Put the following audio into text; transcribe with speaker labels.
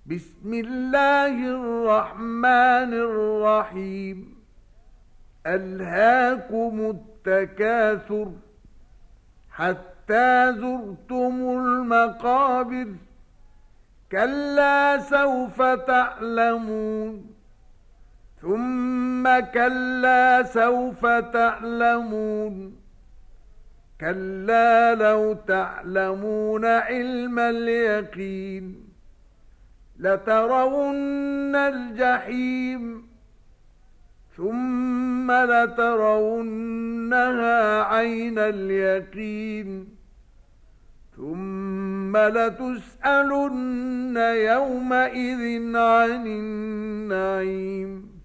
Speaker 1: بسم الله الرحمن الرحيم. ألهاكم التكاثر حتى زرتم المقابر. كلا سوف تعلمون ثم كلا سوف تعلمون. كلا لو تعلمون علم اليقين لترون الجحيم ثم لترونها عين اليقين ثم لتسألن يومئذ عن النعيم.